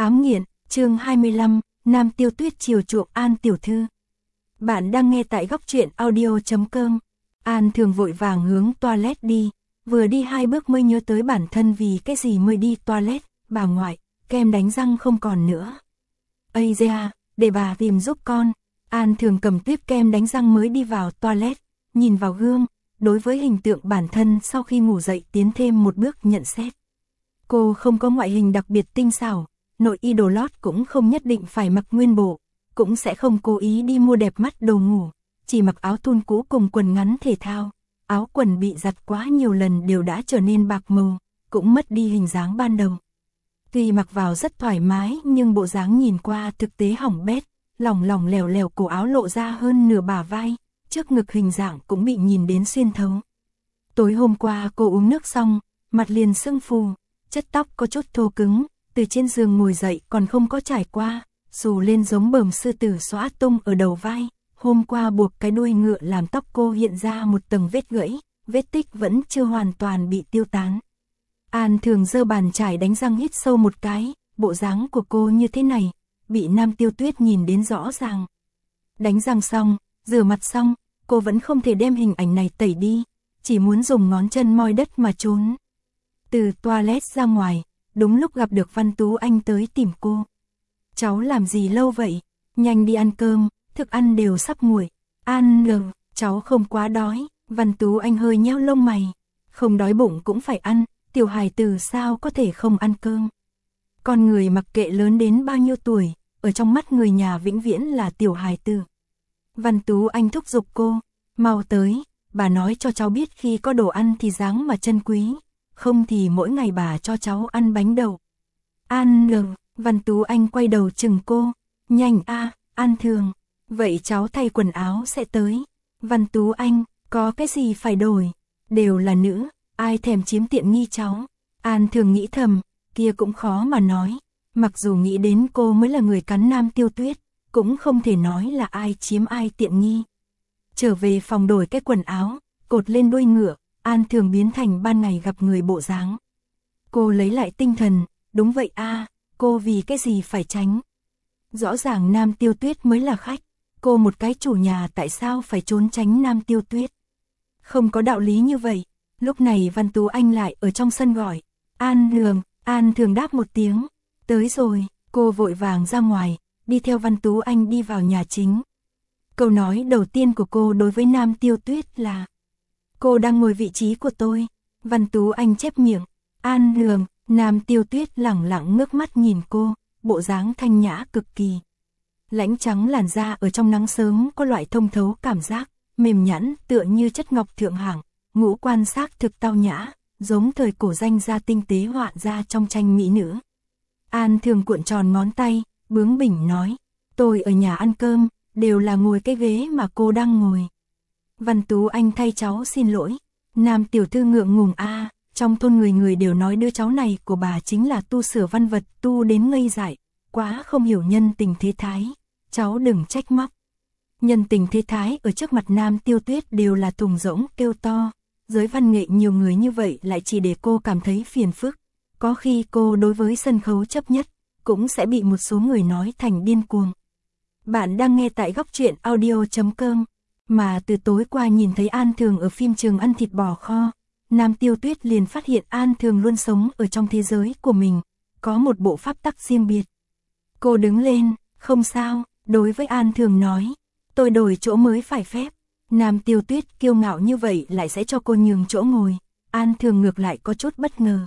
Thám nghiện, chương 25, Nam Tiêu Tuyết chiều chuộng An tiểu thư. Bạn đang nghe tại góc truyện audio.com. An Thường vội vàng hướng toilet đi, vừa đi 2 bước mới nhớ tới bản thân vì cái gì mới đi toilet, bà ngoại, kem đánh răng không còn nữa. Ây da, để bà tìm giúp con. An Thường cầm tuyếp kem đánh răng mới đi vào toilet, nhìn vào gương, đối với hình tượng bản thân sau khi ngủ dậy tiến thêm một bước nhận xét. Cô không có ngoại hình đặc biệt tinh xảo, nội y đồ lót cũng không nhất định phải mặc nguyên bộ, cũng sẽ không cố ý đi mua đẹp mắt đồ ngủ, chỉ mặc áo thun cũ cùng quần ngắn thể thao, áo quần bị giặt quá nhiều lần đều đã trở nên bạc màu, cũng mất đi hình dáng ban đầu. Tuy mặc vào rất thoải mái nhưng bộ dáng nhìn qua thực tế hỏng bét, lỏng lỏng lẻo lẻo, cổ áo lộ ra hơn nửa bả vai, trước ngực hình dạng cũng bị nhìn đến xuyên thấu. Tối hôm qua cô uống nước xong, mặt liền sưng phù, chất tóc có chút thô cứng, từ trên giường ngồi dậy còn không có trải qua, xù lên giống bờm sư tử xõa tung ở đầu vai. Hôm qua buộc cái đuôi ngựa làm tóc cô hiện ra một tầng vết gãy, vết tích vẫn chưa hoàn toàn bị tiêu tán. An Thường giơ bàn chải đánh răng hít sâu một cái, bộ dáng của cô như thế này, bị Nam Tiêu Tuyết nhìn đến rõ ràng. Đánh răng xong, rửa mặt xong, cô vẫn không thể đem hình ảnh này tẩy đi, chỉ muốn dùng ngón chân moi đất mà trốn. Từ toilet ra ngoài, đúng lúc gặp được Văn Tú Anh tới tìm cô. Cháu làm gì lâu vậy? Nhanh đi ăn cơm, thức ăn đều sắp nguội. An lờ, cháu không quá đói. Văn Tú Anh hơi nheo lông mày. Không đói bụng cũng phải ăn, tiểu hài tử sao có thể không ăn cơm. Con người mặc kệ lớn đến bao nhiêu tuổi, ở trong mắt người nhà vĩnh viễn là tiểu hài tử. Văn Tú Anh thúc giục cô, mau tới, bà nói cho cháu biết khi có đồ ăn thì dáng mà trân quý, không thì mỗi ngày bà cho cháu ăn bánh đậu. An lờ, Văn Tú Anh quay đầu chừng cô, nhanh a, An Thường, vậy cháu thay quần áo sẽ tới. Văn Tú Anh, có cái gì phải đổi, đều là nữ, ai thèm chiếm tiện nghi cháu. An Thường nghĩ thầm, kia cũng khó mà nói, mặc dù nghĩ đến cô mới là người cắn Nam Tiêu Tuyết, cũng không thể nói là ai chiếm ai tiện nghi. Trở về phòng đổi cái quần áo, cột lên đuôi ngựa, An Thường biến thành ban ngày gặp người bộ dáng. Cô lấy lại tinh thần, đúng vậy a, cô vì cái gì phải tránh. Rõ ràng Nam Tiêu Tuyết mới là khách, cô một cái chủ nhà tại sao phải trốn tránh Nam Tiêu Tuyết. Không có đạo lý như vậy. Lúc này Văn Tú Anh lại ở trong sân gọi, An Thường. An Thường đáp một tiếng, tới rồi. Cô vội vàng ra ngoài, đi theo Văn Tú Anh đi vào nhà chính. Câu nói đầu tiên của cô đối với Nam Tiêu Tuyết là, cô đang ngồi vị trí của tôi. Văn Tú Anh chép miệng, An Thường. Nam Tiêu Tuyết lẳng lặng ngước mắt nhìn cô, bộ dáng thanh nhã cực kỳ. Lãnh trắng làn da ở trong nắng sớm có loại thông thấu cảm giác, mềm nhẵn tựa như chất ngọc thượng hạng, ngũ quan xác thực tao nhã, giống thời cổ danh gia tinh tế họa ra trong tranh mỹ nữ. An Thường cuộn tròn ngón tay, bướng bỉnh nói, tôi ở nhà ăn cơm, đều là ngồi cái ghế mà cô đang ngồi. Văn Tú Anh thay cháu xin lỗi. Nam tiểu thư ngượng ngùng a, trong thôn người người đều nói đứa cháu này của bà chính là tu sửa văn vật tu đến ngây dại, quá không hiểu nhân tình thế thái, cháu đừng trách móc. Nhân tình thế thái ở trước mặt Nam Tiêu Tuyết đều là thùng rỗng kêu to, giới văn nghệ nhiều người như vậy lại chỉ để cô cảm thấy phiền phức, có khi cô đối với sân khấu chấp nhất, cũng sẽ bị một số người nói thành điên cuồng. Bạn đang nghe tại góc truyện audio.com, mà từ tối qua nhìn thấy An Thường ở phim trường ăn thịt bò kho, Nam Tiêu Tuyết liền phát hiện An Thường luôn sống ở trong thế giới của mình, có một bộ pháp tắc riêng biệt. Cô đứng lên, không sao, đối với An Thường nói, tôi đổi chỗ mới phải phép. Nam Tiêu Tuyết kiêu ngạo như vậy lại sẽ cho cô nhường chỗ ngồi, An Thường ngược lại có chút bất ngờ.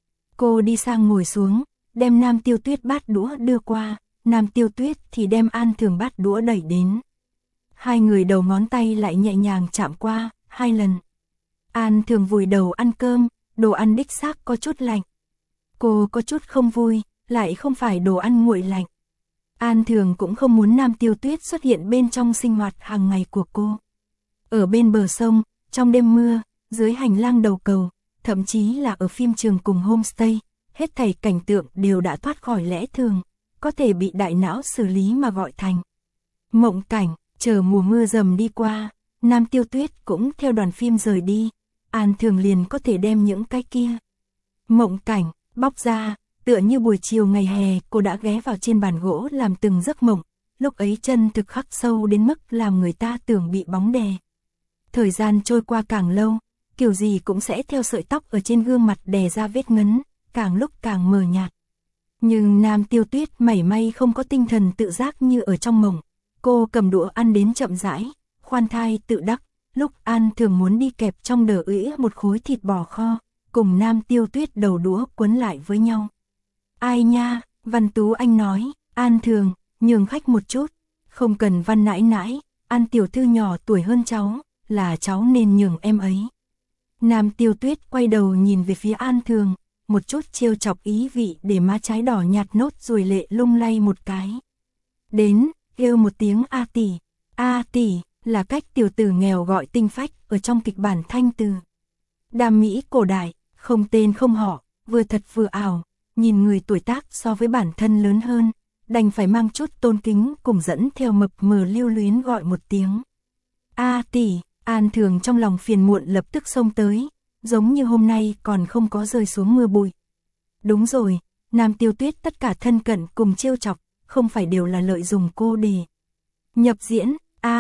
Cô đi sang ngồi xuống, đem Nam Tiêu Tuyết bát đũa đưa qua, Nam Tiêu Tuyết thì đem An Thường bát đũa đẩy đến. Hai người đầu ngón tay lại nhẹ nhàng chạm qua, 2 lần. An Thường vùi đầu ăn cơm, đồ ăn đích xác có chút lạnh. Cô có chút không vui, lại không phải đồ ăn nguội lạnh. An Thường cũng không muốn Nam Tiêu Tuyết xuất hiện bên trong sinh hoạt hàng ngày của cô. Ở bên bờ sông, trong đêm mưa, dưới hành lang đầu cầu, thậm chí là ở phim trường cùng homestay, hết thảy cảnh tượng đều đã thoát khỏi lẽ thường, có thể bị đại não xử lý mà gọi thành mộng cảnh. Chờ mùa mưa dầm đi qua, Nam Tiêu Tuyết cũng theo đoàn phim rời đi, An Thường liền có thể đem những cái kia mộng cảnh bóc ra, Tựa như buổi chiều ngày hè, cô đã ghé vào trên bàn gỗ làm từng giấc mộng, lúc ấy chân thực khắc sâu đến mức làm người ta tưởng bị bóng đè. Thời gian trôi qua càng lâu, kiểu gì cũng sẽ theo sợi tóc ở trên gương mặt đè ra vết ngấn, càng lúc càng mờ nhạt. Nhưng Nam Tiêu Tuyết mảy may không có tinh thần tự giác như ở trong mộng. Cô cầm đũa ăn đến chậm rãi, khoan thai tự đắc, lúc An Thường muốn đi kẹp trong đờ ưỡi một khối thịt bò kho, cùng Nam Tiêu Tuyết đầu đũa quấn lại với nhau. Ai nha, Văn Tú Anh nói, An Thường, nhường khách một chút, không cần Văn nãi nãi, An tiểu thư nhỏ tuổi hơn cháu, là cháu nên nhường em ấy. Nam Tiêu Tuyết quay đầu nhìn về phía An Thường, một chút trêu chọc ý vị để má trái đỏ nhạt nốt rồi lệ lung lay một cái. Đến, kêu một tiếng A tỷ là cách tiểu tử nghèo gọi tinh phách ở trong kịch bản Thanh Từ. Đam mỹ cổ đại, không tên không họ, vừa thật vừa ảo, nhìn người tuổi tác so với bản thân lớn hơn, đành phải mang chút tôn kính cùng dẫn theo mập mờ lưu luyến gọi một tiếng. A tỷ, An Thường trong lòng phiền muộn lập tức xông tới, giống như hôm nay còn không có rơi xuống mưa bụi. Đúng rồi, Nam Tiêu Tuyết tất cả thân cận cùng trêu chọc, không phải đều là lợi dụng cô để nhập diễn.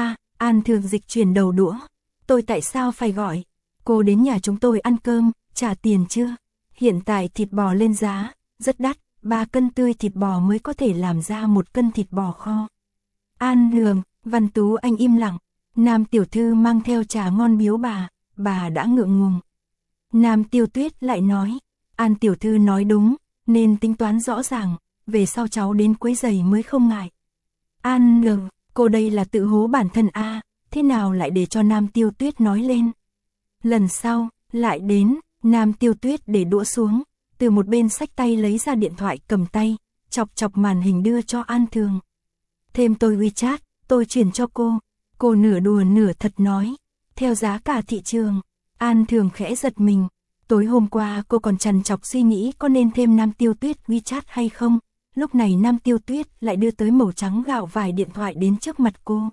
An Thường dịch chuyển đầu đũa, tôi tại sao phải gọi, cô đến nhà chúng tôi ăn cơm, trả tiền chưa? Hiện tại thịt bò lên giá, rất đắt, 3 cân tươi thịt bò mới có thể làm ra 1 cân thịt bò kho. An Thường, Văn Tú Anh im lặng, Nam tiểu thư mang theo trà ngon biếu bà đã ngượng ngùng. Nam Tiêu Tuyết lại nói, An tiểu thư nói đúng, nên tính toán rõ ràng, về sau cháu đến quấy giày mới không ngại. An Thường, cô đây là tự hố bản thân thế nào lại để cho Nam Tiêu Tuyết nói lên. Lần sau, lại đến, Nam Tiêu Tuyết để đũa xuống, từ một bên xách tay lấy ra điện thoại cầm tay, chọc màn hình đưa cho An Thường. Thêm tôi WeChat, tôi chuyển cho cô nửa đùa nửa thật nói, theo giá cả thị trường. An Thường khẽ giật mình, tối hôm qua cô còn trằn trọc suy nghĩ có nên thêm Nam Tiêu Tuyết WeChat hay không, lúc này Nam Tiêu Tuyết lại đưa tới màu trắng gạo vài điện thoại đến trước mặt cô.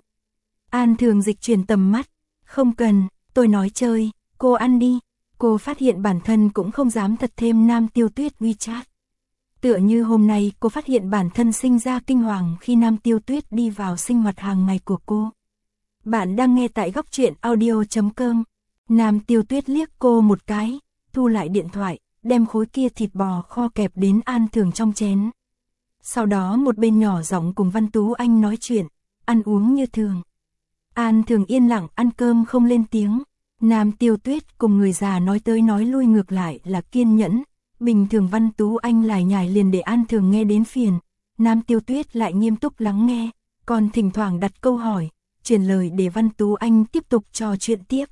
An Thường dịch chuyển tầm mắt, không cần, tôi nói chơi, cô ăn đi. Cô phát hiện bản thân cũng không dám thật thêm Nam Tiêu Tuyết WeChat. Tựa như hôm nay cô phát hiện bản thân sinh ra kinh hoàng khi Nam Tiêu Tuyết đi vào sinh hoạt hàng ngày của cô. Bạn đang nghe tại góc truyện audio.com. Nam Tiêu Tuyết liếc cô một cái, thu lại điện thoại, đem khối kia thịt bò kho kẹp đến An Thường trong chén. Sau đó một bên nhỏ giọng cùng Văn Tú Anh nói chuyện, ăn uống như thường. An Thường yên lặng ăn cơm không lên tiếng. Nam Tiêu Tuyết cùng người già nói tới nói lui ngược lại là kiên nhẫn, bình thường Văn Tú Anh lải nhải liền để An Thường nghe đến phiền, Nam Tiêu Tuyết lại nghiêm túc lắng nghe, còn thỉnh thoảng đặt câu hỏi, truyền lời để Văn Tú Anh tiếp tục trò chuyện tiếp.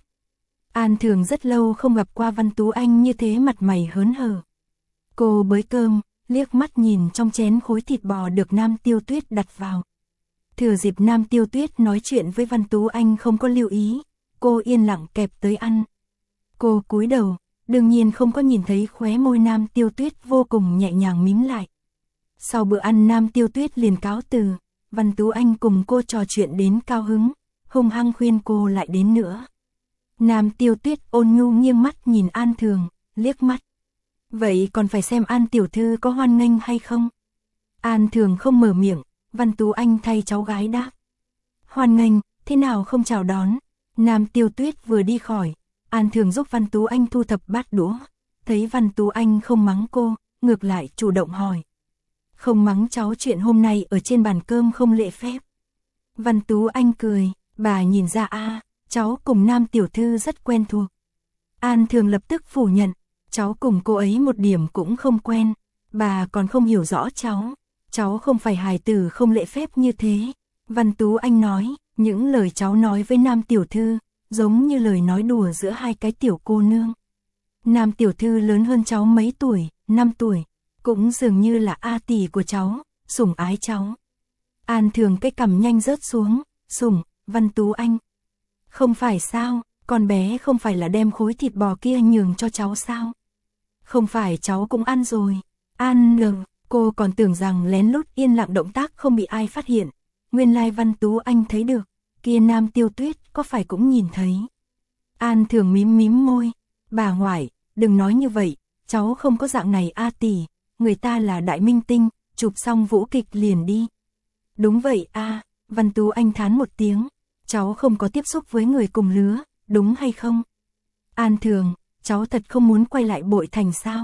An Thường rất lâu không gặp qua Văn Tú Anh như thế mặt mày hớn hở. Cô bới cơm, liếc mắt nhìn trong chén khối thịt bò được Nam Tiêu Tuyết đặt vào. Thừa dịp Nam Tiêu Tuyết nói chuyện với Văn Tú Anh không có lưu ý, cô yên lặng kẹp tới ăn. Cô cúi đầu, đương nhiên không có nhìn thấy khóe môi Nam Tiêu Tuyết vô cùng nhẹ nhàng mím lại. Sau bữa ăn Nam Tiêu Tuyết liền cáo từ, Văn Tú Anh cùng cô trò chuyện đến cao hứng, hung hăng khuyên cô lại đến nữa. Nam Tiêu Tuyết ôn nhu nghiêng mắt nhìn An Thường, liếc mắt. Vậy còn phải xem An tiểu thư có hoan nghênh hay không? An Thường không mở miệng, Văn Tú Anh thay cháu gái đáp. Hoan nghênh, thế nào không chào đón? Nam Tiêu Tuyết vừa đi khỏi, An Thường giúp Văn Tú Anh thu thập bát đũa, thấy Văn Tú Anh không mắng cô, ngược lại chủ động hỏi. Không mắng cháu chuyện hôm nay ở trên bàn cơm không lễ phép. Văn Tú Anh cười, bà nhìn ra cháu cùng Nam tiểu thư rất quen thuộc. An Thường lập tức phủ nhận, cháu cùng cô ấy một điểm cũng không quen, bà còn không hiểu rõ cháu không phải hài tử không lễ phép như thế. Văn Tú Anh nói, những lời cháu nói với Nam tiểu thư, giống như lời nói đùa giữa hai cái tiểu cô nương. Nam tiểu thư lớn hơn cháu mấy tuổi, 5 tuổi, cũng dường như là A tỷ của cháu, sủng ái cháu. An Thường cái cằm nhanh rớt xuống, sủng, Văn Tú Anh. Không phải sao, con bé không phải là đem khối thịt bò kia nhường cho cháu sao? Không phải cháu cũng ăn rồi. An Thường, cô còn tưởng rằng lén lút yên lặng động tác không bị ai phát hiện. Nguyên lai Văn Tú Anh thấy được, kia Nam Tiêu Tuyết có phải cũng nhìn thấy. An Thường mím môi, bà ngoại, đừng nói như vậy, cháu không có dạng này A tỷ, người ta là đại minh tinh, chụp xong vũ kịch liền đi. Đúng vậy a, Văn Tú Anh thán một tiếng, cháu không có tiếp xúc với người cùng lứa, đúng hay không? An Thường, cháu thật không muốn quay lại Bội Thành sao?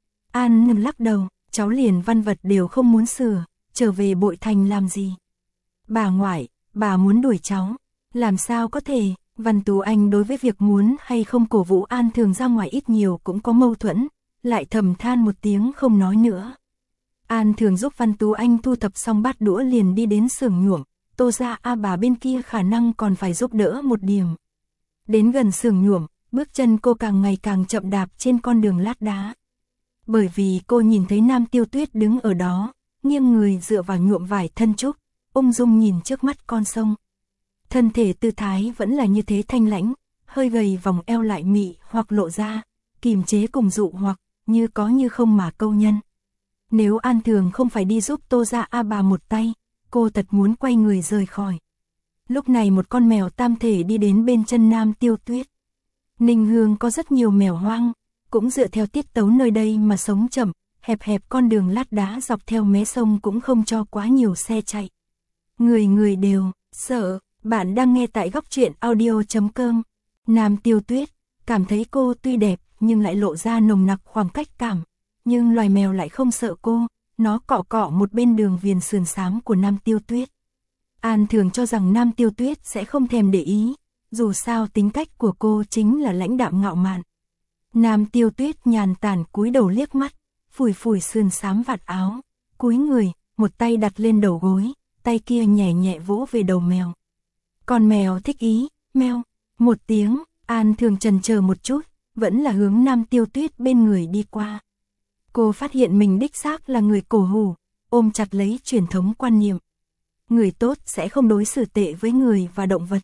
An lắc đầu, cháu liền văn vật đều không muốn sửa, trở về Bội Thành làm gì? Bà ngoại, bà muốn đuổi cháu, làm sao có thể? Văn Tú Anh đối với việc muốn hay không cổ vũ An Thường ra ngoài ít nhiều cũng có mâu thuẫn, lại thầm than một tiếng không nói nữa. An Thường giúp Văn Tú Anh thu thập xong bát đũa liền đi đến xưởng nhuộm, Tô gia A bà bên kia khả năng còn phải giúp đỡ một điểm. Đến gần xưởng nhuộm, bước chân cô càng ngày càng chậm đạp trên con đường lát đá. Bởi vì cô nhìn thấy Nam Tiêu Tuyết đứng ở đó, nghiêng người dựa vào nhuộm vải thân trúc, ung dung nhìn trước mắt con sông. Thân thể tư thái vẫn là như thế thanh lãnh, hơi gầy vòng eo lại mị hoặc lộ ra, kìm chế cùng dụ hoặc, như có như không mà câu nhân. Nếu An Thường không phải đi giúp Tô gia A bà một tay, cô thật muốn quay người rời khỏi. Lúc này một con mèo tam thể đi đến bên chân Nam Tiêu Tuyết. Ninh Hương có rất nhiều mèo hoang, cũng dựa theo tiết tấu nơi đây mà sống chậm, hẹp hẹp con đường lát đá dọc theo mé sông cũng không cho quá nhiều xe chạy. Người người đều sợ. Bạn đang nghe tại góc truyện audio.com. Nam Tiêu Tuyết cảm thấy cô tuy đẹp nhưng lại lộ ra nồng nặc khoảng cách cảm, nhưng loài mèo lại không sợ cô, nó cọ cọ một bên đường viền sườn xám của Nam Tiêu Tuyết. An Thường cho rằng Nam Tiêu Tuyết sẽ không thèm để ý, dù sao tính cách của cô chính là lãnh đạm ngạo mạn. Nam Tiêu Tuyết nhàn tản cúi đầu liếc mắt, phủi phủi sườn xám vạt áo, cúi người, một tay đặt lên đầu gối, tay kia nhẹ nhẹ vỗ về đầu mèo. Con mèo thích ý, meo, một tiếng, An Thường chần chờ một chút, vẫn là hướng Nam Tiêu Tuyết bên người đi qua. Cô phát hiện mình đích xác là người cổ hủ, ôm chặt lấy truyền thống quan niệm. Người tốt sẽ không đối xử tệ với người và động vật.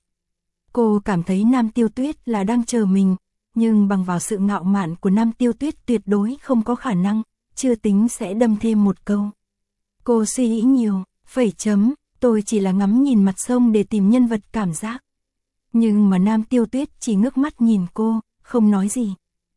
Cô cảm thấy Nam Tiêu Tuyết là đang chờ mình, nhưng bằng vào sự ngạo mạn của Nam Tiêu Tuyết tuyệt đối không có khả năng, chưa tính sẽ đâm thêm một câu. Cô suy nghĩ nhiều, phẩy chấm. Tôi chỉ là ngắm nhìn mặt sông để tìm nhân vật cảm giác. Nhưng mà Nam Tiêu Tuyết chỉ ngước mắt nhìn cô, không nói gì.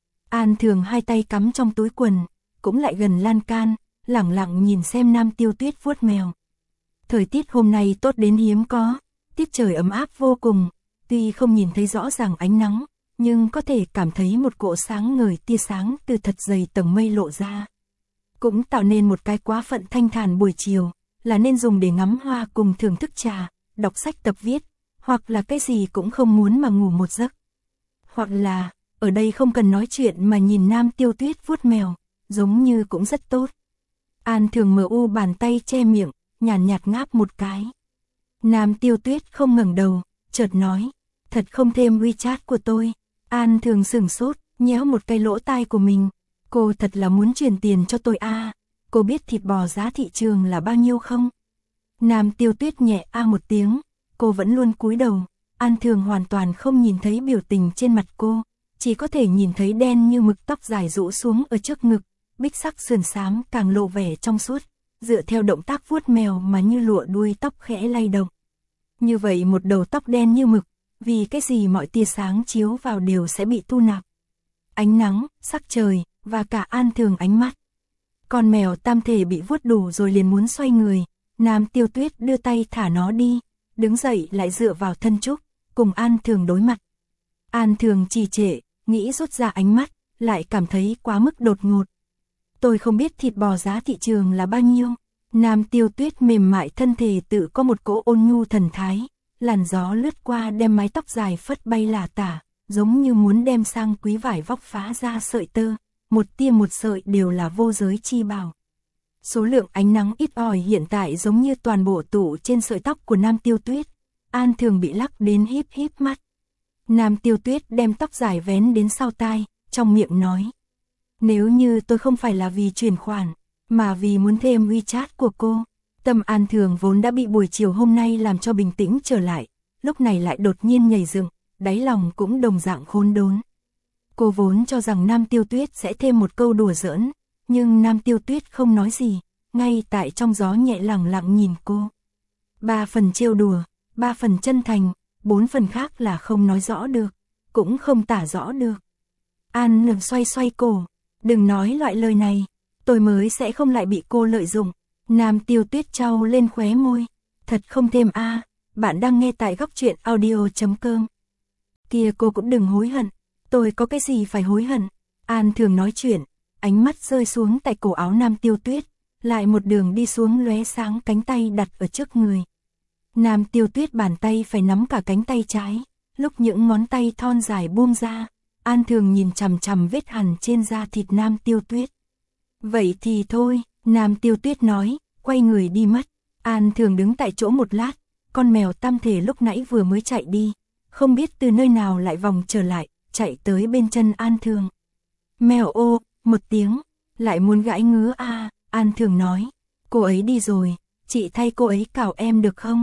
An Thường hai tay cắm trong túi quần, cũng lại gần lan can, lẳng lặng nhìn xem Nam Tiêu Tuyết vuốt mèo. Thời tiết hôm nay tốt đến hiếm có, tiết trời ấm áp vô cùng, tuy không nhìn thấy rõ ràng ánh nắng, nhưng có thể cảm thấy một cỗ sáng ngời tia sáng từ thật dày tầng mây lộ ra. Cũng tạo nên một cái quá phận thanh thản buổi chiều. Là nên dùng để ngắm hoa cùng thưởng thức trà, đọc sách tập viết, hoặc là cái gì cũng không muốn mà ngủ một giấc. Hoặc là, ở đây không cần nói chuyện mà nhìn Nam Tiêu Tuyết vuốt mèo, giống như cũng rất tốt. An Thường mở bàn tay che miệng, nhàn nhạt ngáp một cái. Nam Tiêu Tuyết không ngẩng đầu, chợt nói, thật không thêm WeChat của tôi. An Thường sửng sốt, nhéo một cái lỗ tai của mình, cô thật là muốn truyền tiền cho tôi à. Cô biết thịt bò giá thị trường là bao nhiêu không? Nam Tiêu Tuyết nhẹ một tiếng, cô vẫn luôn cúi đầu, An Thường hoàn toàn không nhìn thấy biểu tình trên mặt cô, chỉ có thể nhìn thấy đen như mực tóc dài rũ xuống ở trước ngực, bích sắc sườn xám càng lộ vẻ trong suốt, dựa theo động tác vuốt mèo mà như lụa đuôi tóc khẽ lay động. Như vậy một đầu tóc đen như mực, vì cái gì mọi tia sáng chiếu vào đều sẽ bị thu nạp. Ánh nắng, sắc trời, và cả An Thường ánh mắt. Con mèo tam thể bị vuốt đủ rồi liền muốn xoay người, Nam Tiêu Tuyết đưa tay thả nó đi, đứng dậy lại dựa vào thân trúc, cùng An Thường đối mặt. An Thường trì trệ, nghĩ rút ra ánh mắt, lại cảm thấy quá mức đột ngột. Tôi không biết thịt bò giá thị trường là bao nhiêu. Nam Tiêu Tuyết mềm mại thân thể tự có một cỗ ôn nhu thần thái, làn gió lướt qua đem mái tóc dài phất bay lả tả, giống như muốn đem sang quý vải vóc phá ra sợi tơ. Một tia một sợi đều là vô giới chi bảo. Số lượng ánh nắng ít ỏi hiện tại giống như toàn bộ tụ trên sợi tóc của Nam Tiêu Tuyết. An Thường bị lắc đến híp híp mắt. Nam Tiêu Tuyết đem tóc dài vén đến sau tai, trong miệng nói. Nếu như tôi không phải là vì chuyển khoản, mà vì muốn thêm WeChat của cô, tâm An Thường vốn đã bị buổi chiều hôm nay làm cho bình tĩnh trở lại, lúc này lại đột nhiên nhảy dựng, đáy lòng cũng đồng dạng khốn đốn. Cô vốn cho rằng Nam Tiêu Tuyết sẽ thêm một câu đùa giỡn, nhưng Nam Tiêu Tuyết không nói gì, ngay tại trong gió nhẹ lẳng lặng nhìn cô. 3 phần trêu đùa, 3 phần chân thành, 4 phần khác là không nói rõ được, cũng không tả rõ được. An Lương xoay xoay cổ, đừng nói loại lời này, tôi mới sẽ không lại bị cô lợi dụng. Nam Tiêu Tuyết trao lên khóe môi. Thật không thêm a. Bạn đang nghe tại góc truyện audio.com. Kia cô cũng đừng hối hận. Tôi có cái gì phải hối hận. An Thường nói chuyện, ánh mắt rơi xuống tại cổ áo Nam Tiêu Tuyết, lại một đường đi xuống lóe sáng cánh tay đặt ở trước người. Nam Tiêu Tuyết bàn tay phải nắm cả cánh tay trái, lúc những ngón tay thon dài buông ra, An Thường nhìn chằm chằm vết hằn trên da thịt Nam Tiêu Tuyết. Vậy thì thôi, Nam Tiêu Tuyết nói, quay người đi mất. An Thường đứng tại chỗ một lát, con mèo tam thể lúc nãy vừa mới chạy đi, không biết từ nơi nào lại vòng trở lại, chạy tới bên chân An Thường. Mèo ô, một tiếng, lại muốn gãi ngứa a. An Thường nói, cô ấy đi rồi, chị thay cô ấy cào em được không?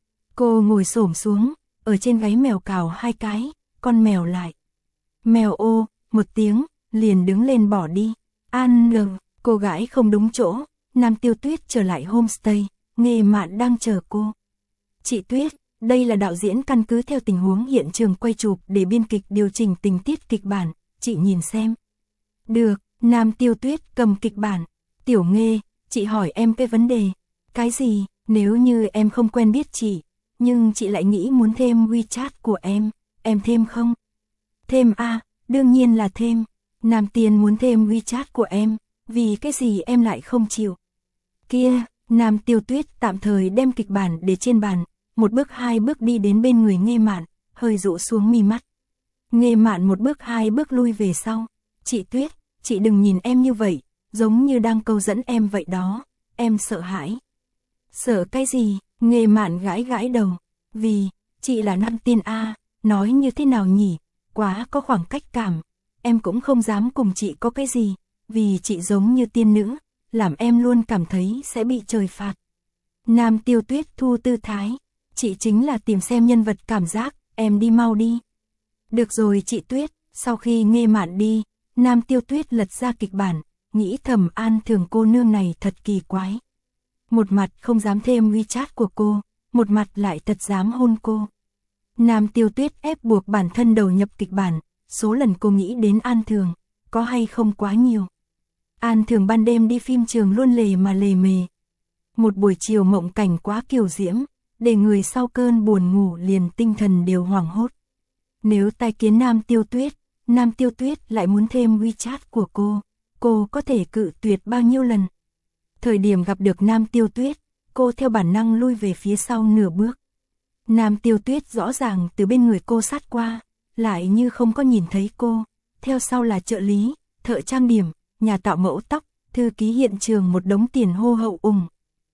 Cô ngồi xổm xuống, ở trên gáy mèo cào hai cái, con mèo lại. Mèo ô, một tiếng, liền đứng lên bỏ đi. An ngừng, cô gái không đúng chỗ, Nam Tiêu Tuyết trở lại homestay, Nghê Mạn đang chờ cô. Chị Tuyết, đây là đạo diễn căn cứ theo tình huống hiện trường quay chụp để biên kịch điều chỉnh tình tiết kịch bản, chị nhìn xem. Được, Nam Tiêu Tuyết cầm kịch bản. Tiểu Nghê, chị hỏi em cái vấn đề. Cái gì, nếu như em không quen biết chị, nhưng chị lại nghĩ muốn thêm WeChat của em thêm không? Thêm a, đương nhiên là thêm. Nam Tiên muốn thêm WeChat của em, vì cái gì em lại không chịu? Kia, Nam Tiêu Tuyết tạm thời đem kịch bản để trên bàn, một bước hai bước đi đến bên người Nghê Mạn, hơi rũ xuống mi mắt. Nghê Mạn một bước hai bước lui về sau. Chị Tuyết, chị đừng nhìn em như vậy, giống như đang câu dẫn em vậy đó, em sợ hãi. Sợ cái gì? Nghê Mạn gãi gãi đầu. Vì, chị là Nam Tiên a, nói như thế nào nhỉ? Quá có khoảng cách cảm. Em cũng không dám cùng chị có cái gì, vì chị giống như tiên nữ, làm em luôn cảm thấy sẽ bị trời phạt. Nam Tiêu Tuyết thu tư thái. Chị chính là tìm xem nhân vật cảm giác, em đi mau đi. Được rồi chị Tuyết. Sau khi Nghê Mạn đi, Nam Tiêu Tuyết lật ra kịch bản, nghĩ thầm An Thường cô nương này thật kỳ quái. Một mặt không dám thêm WeChat của cô, một mặt lại thật dám hôn cô. Nam Tiêu Tuyết ép buộc bản thân đầu nhập kịch bản, số lần cô nghĩ đến An Thường, có hay không quá nhiều. An Thường ban đêm đi phim trường luôn lề mà lề mề. Một buổi chiều mộng cảnh quá kiều diễm, để người sau cơn buồn ngủ liền tinh thần đều hoảng hốt. Nếu tai kiến Nam Tiêu Tuyết lại muốn thêm WeChat của cô có thể cự tuyệt bao nhiêu lần. Thời điểm gặp được Nam Tiêu Tuyết, cô theo bản năng lui về phía sau nửa bước. Nam Tiêu Tuyết rõ ràng từ bên người cô sát qua, lại như không có nhìn thấy cô, theo sau là trợ lý, thợ trang điểm, nhà tạo mẫu tóc, thư ký hiện trường một đống tiền hô hậu ủng.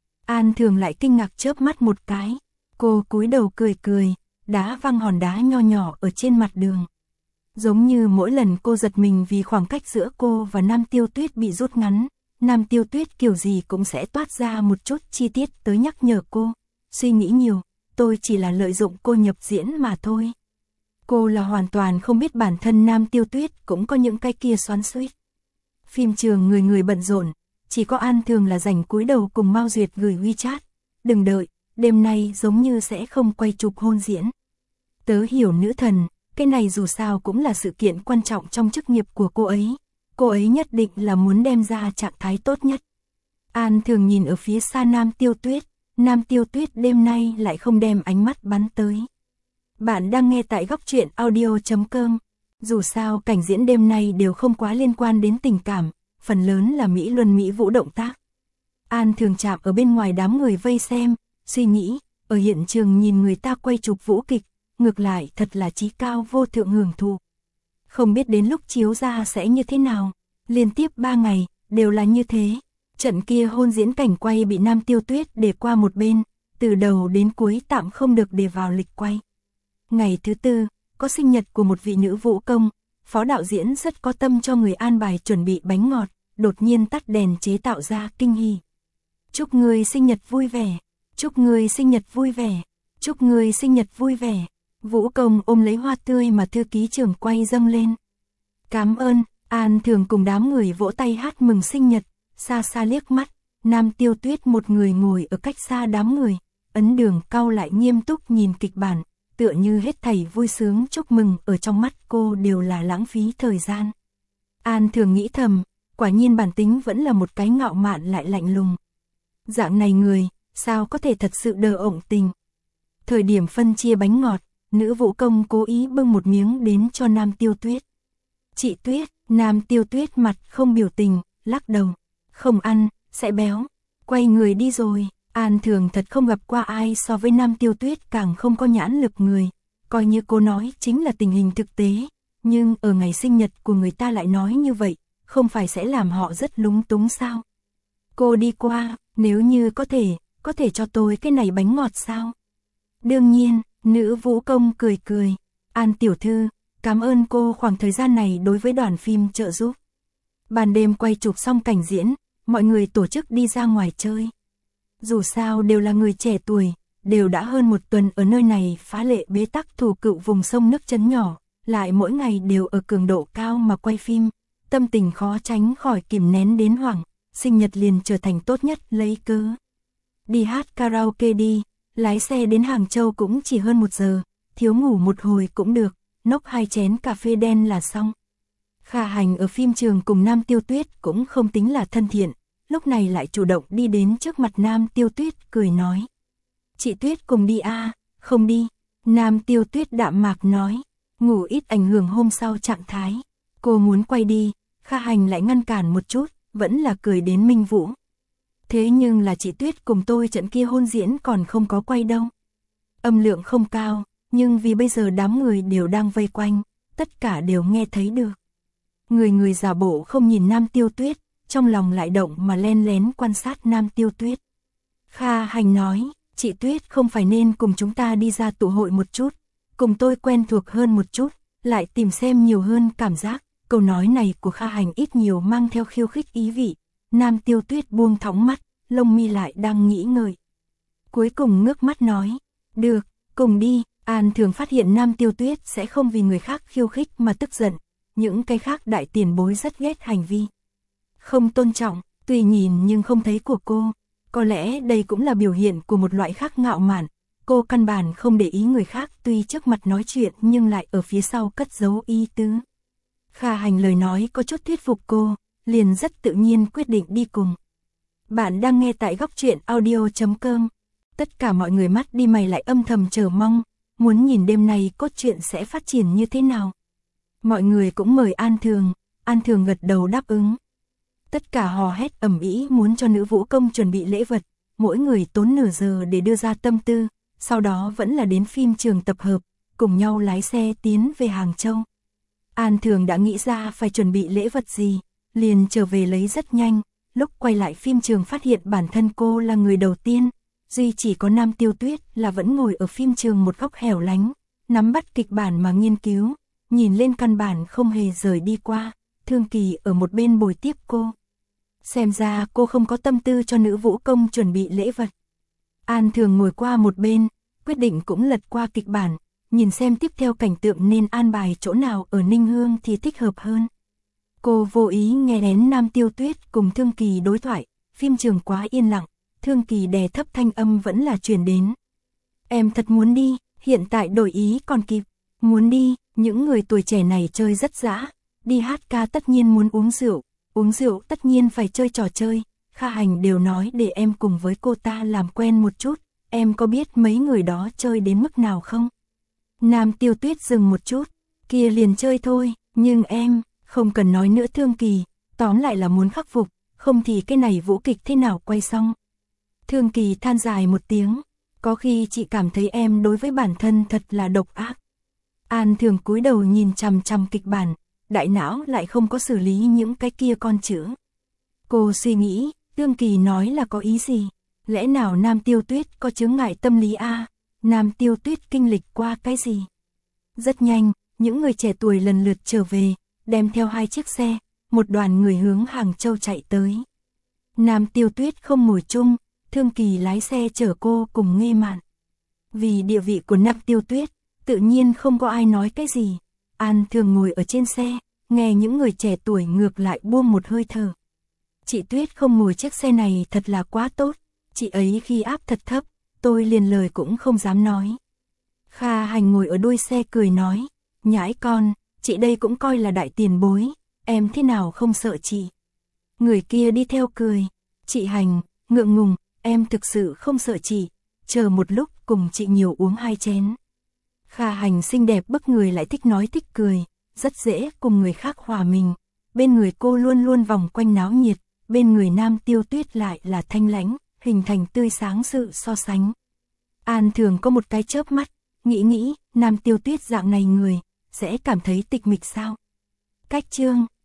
An Thường lại kinh ngạc chớp mắt một cái, cô cúi đầu cười, đá văng hòn đá nho nhỏ ở trên mặt đường. Giống như mỗi lần cô giật mình vì khoảng cách giữa cô và Nam Tiêu Tuyết bị rút ngắn, Nam Tiêu Tuyết kiểu gì cũng sẽ toát ra một chút chi tiết tới nhắc nhở cô. Suy nghĩ nhiều, tôi chỉ là lợi dụng cô nhập diễn mà thôi. Cô là hoàn toàn không biết bản thân Nam Tiêu Tuyết cũng có những cái kia xoắn xuýt. Phim trường người người bận rộn, chỉ có An Thường là rảnh cúi đầu cùng Mao Duyệt gửi WeChat. Đừng đợi, đêm nay giống như sẽ không quay chụp hôn diễn. Tớ hiểu nữ thần, cái này dù sao cũng là sự kiện quan trọng trong chức nghiệp của cô ấy. Cô ấy nhất định là muốn đem ra trạng thái tốt nhất. An Thường nhìn ở phía xa Nam Tiêu Tuyết. Nam Tiêu Tuyết đêm nay lại không đem ánh mắt bắn tới. Bạn đang nghe tại góc truyện audio.com. Dù sao cảnh diễn đêm nay đều không quá liên quan đến tình cảm, phần lớn là Mỹ Luân Mỹ Vũ động tác. An Thường chạm ở bên ngoài đám người vây xem, suy nghĩ, ở hiện trường nhìn người ta quay chụp vũ kịch, ngược lại thật là chí cao vô thượng hưởng thụ. Không biết đến lúc chiếu ra sẽ như thế nào, liên tiếp 3 ngày, đều là như thế. Trận kia hôn diễn cảnh quay bị Nam Tiêu Tuyết để qua một bên, từ đầu đến cuối tạm không được để vào lịch quay. Ngày thứ tư, có sinh nhật của một vị nữ vũ công, phó đạo diễn rất có tâm cho người an bài chuẩn bị bánh ngọt, đột nhiên tắt đèn chế tạo ra kinh hỉ. Chúc người sinh nhật vui vẻ, chúc người sinh nhật vui vẻ, chúc người sinh nhật vui vẻ. Vũ công ôm lấy hoa tươi mà thư ký trưởng quay dâng lên. Cảm ơn, An Thường cùng đám người vỗ tay hát mừng sinh nhật, xa xa liếc mắt, Nam Tiêu Tuyết một người ngồi ở cách xa đám người, ấn đường cau lại nghiêm túc nhìn kịch bản, tựa như hết thảy vui sướng chúc mừng ở trong mắt cô đều là lãng phí thời gian. An Thường nghĩ thầm, quả nhiên bản tính vẫn là một cái ngạo mạn lại lạnh lùng. Dạng này người, sao có thể thật sự đờ ổng tình. Thời điểm phân chia bánh ngọt, nữ vũ công cố ý bưng một miếng đến cho Nam Tiêu Tuyết. Chị Tuyết, Nam Tiêu Tuyết mặt không biểu tình, lắc đầu. Không ăn, sẽ béo. Quay người đi rồi. An Thường thật không gặp qua ai so với Nam Tiêu Tuyết càng không có nhãn lực người. Coi như cô nói chính là tình hình thực tế. Nhưng ở ngày sinh nhật của người ta lại nói như vậy, không phải sẽ làm họ rất lúng túng sao? Cô đi qua, nếu như có thể cho tôi cái này bánh ngọt sao? Đương nhiên, nữ vũ công cười cười. An tiểu thư, cảm ơn cô khoảng thời gian này đối với đoàn phim trợ giúp. Ban đêm quay chụp xong cảnh diễn, mọi người tổ chức đi ra ngoài chơi. Dù sao đều là người trẻ tuổi, đều đã hơn một tuần ở nơi này phá lệ bế tắc thủ cựu vùng sông nước chấn nhỏ, lại mỗi ngày đều ở cường độ cao mà quay phim, tâm tình khó tránh khỏi kìm nén đến hoảng, sinh nhật liền trở thành tốt nhất lấy cớ. Đi hát karaoke đi, lái xe đến Hàng Châu cũng chỉ hơn 1 giờ, thiếu ngủ một hồi cũng được, nốc 2 chén cà phê đen là xong. Kha Hành ở phim trường cùng Nam Tiêu Tuyết cũng không tính là thân thiện, lúc này lại chủ động đi đến trước mặt Nam Tiêu Tuyết cười nói. Chị Tuyết cùng đi à, không đi. Nam Tiêu Tuyết đạm mạc nói, ngủ ít ảnh hưởng hôm sau trạng thái. Cô muốn quay đi, Kha Hành lại ngăn cản một chút, vẫn là cười đến Minh Vũ. Thế nhưng là chị Tuyết cùng tôi trận kia hôn diễn còn không có quay đâu. Âm lượng không cao, nhưng vì bây giờ đám người đều đang vây quanh, tất cả đều nghe thấy được. Người giả bộ không nhìn Nam Tiêu Tuyết, trong lòng lại động mà len lén quan sát Nam Tiêu Tuyết. Kha Hành nói, chị Tuyết không phải nên cùng chúng ta đi ra tụ hội một chút, cùng tôi quen thuộc hơn một chút, lại tìm xem nhiều hơn cảm giác. Câu nói này của Kha Hành ít nhiều mang theo khiêu khích ý vị. Nam Tiêu Tuyết buông thõng mắt, lông mi lại đang nghĩ ngợi. Cuối cùng ngước mắt nói, được, cùng đi. An Thường phát hiện Nam Tiêu Tuyết sẽ không vì người khác khiêu khích mà tức giận. Những cái khác đại tiền bối rất ghét hành vi không tôn trọng, tuy nhìn nhưng không thấy của cô. Có lẽ đây cũng là biểu hiện của một loại khác ngạo mạn. Cô căn bản không để ý người khác, tuy trước mặt nói chuyện nhưng lại ở phía sau cất giấu ý tứ. Kha Hành lời nói có chút thuyết phục cô, liền rất tự nhiên quyết định đi cùng. Bạn đang nghe tại Góc Truyện Audio.com. Tất cả mọi người mắt đi mày lại âm thầm chờ mong, muốn nhìn đêm nay cốt truyện sẽ phát triển như thế nào. Mọi người cũng mời An Thường gật đầu đáp ứng. Tất cả hò hét ầm ĩ muốn cho nữ vũ công chuẩn bị lễ vật, mỗi người tốn nửa giờ để đưa ra tâm tư, sau đó vẫn là đến phim trường tập hợp, cùng nhau lái xe tiến về Hàng Châu. An Thường đã nghĩ ra phải chuẩn bị lễ vật gì, liền trở về lấy rất nhanh, lúc quay lại phim trường phát hiện bản thân cô là người đầu tiên, duy chỉ có Nam Tiêu Tuyết là vẫn ngồi ở phim trường một góc hẻo lánh, nắm bắt kịch bản mà nghiên cứu, nhìn lên căn bản không hề rời đi qua, Thương Kỳ ở một bên bồi tiếp cô. Xem ra cô không có tâm tư cho nữ vũ công chuẩn bị lễ vật. An Thường ngồi qua một bên, quyết định cũng lật qua kịch bản, nhìn xem tiếp theo cảnh tượng nên an bài chỗ nào ở Ninh Hương thì thích hợp hơn. Cô vô ý nghe đến Nam Tiêu Tuyết cùng Thương Kỳ đối thoại, phim trường quá yên lặng, Thương Kỳ đè thấp thanh âm vẫn là truyền đến. Em thật muốn đi, hiện tại đổi ý còn kịp, muốn đi, những người tuổi trẻ này chơi rất dã, đi hát ca tất nhiên muốn uống rượu tất nhiên phải chơi trò chơi, Kha Hành đều nói để em cùng với cô ta làm quen một chút, em có biết mấy người đó chơi đến mức nào không? Nam Tiêu Tuyết dừng một chút, kia liền chơi thôi, nhưng em, không cần nói nữa Thương Kỳ, tóm lại là muốn khắc phục, không thì cái này vũ kịch thế nào quay xong. Thương Kỳ than dài một tiếng, có khi chị cảm thấy em đối với bản thân thật là độc ác. An Thường cúi đầu nhìn chằm chằm kịch bản, đại não lại không có xử lý những cái kia con chữ. Cô suy nghĩ, Thương Kỳ nói là có ý gì? Lẽ nào Nam Tiêu Tuyết có chướng ngại tâm lý a? Nam Tiêu Tuyết kinh lịch qua cái gì? Rất nhanh, những người trẻ tuổi lần lượt trở về, đem theo 2 chiếc xe, một đoàn người hướng Hàng Châu chạy tới. Nam Tiêu Tuyết không ngồi chung, Thương Kỳ lái xe chở cô cùng Nghê Mạn. Vì địa vị của Nam Tiêu Tuyết, tự nhiên không có ai nói cái gì. An Thường ngồi ở trên xe, nghe những người trẻ tuổi ngược lại buông một hơi thở. Chị Tuyết không ngồi chiếc xe này thật là quá tốt, chị ấy khi áp thật thấp, tôi liền lời cũng không dám nói. Kha Hành ngồi ở đuôi xe cười nói, nhãi con, chị đây cũng coi là đại tiền bối, em thế nào không sợ chị. Người kia đi theo cười. Chị Hành, ngượng ngùng, em thực sự không sợ chị, chờ một lúc cùng chị nhiều uống 2 chén. Kha Hành xinh đẹp bức người lại thích nói thích cười, rất dễ cùng người khác hòa mình. Bên người cô luôn luôn vòng quanh náo nhiệt, bên người Nam Tiêu Tuyết lại là thanh lãnh, hình thành tươi sáng sự so sánh. An Thường có một cái chớp mắt, nghĩ Nam Tiêu Tuyết dạng này người, sẽ cảm thấy tịch mịch sao? Cách chương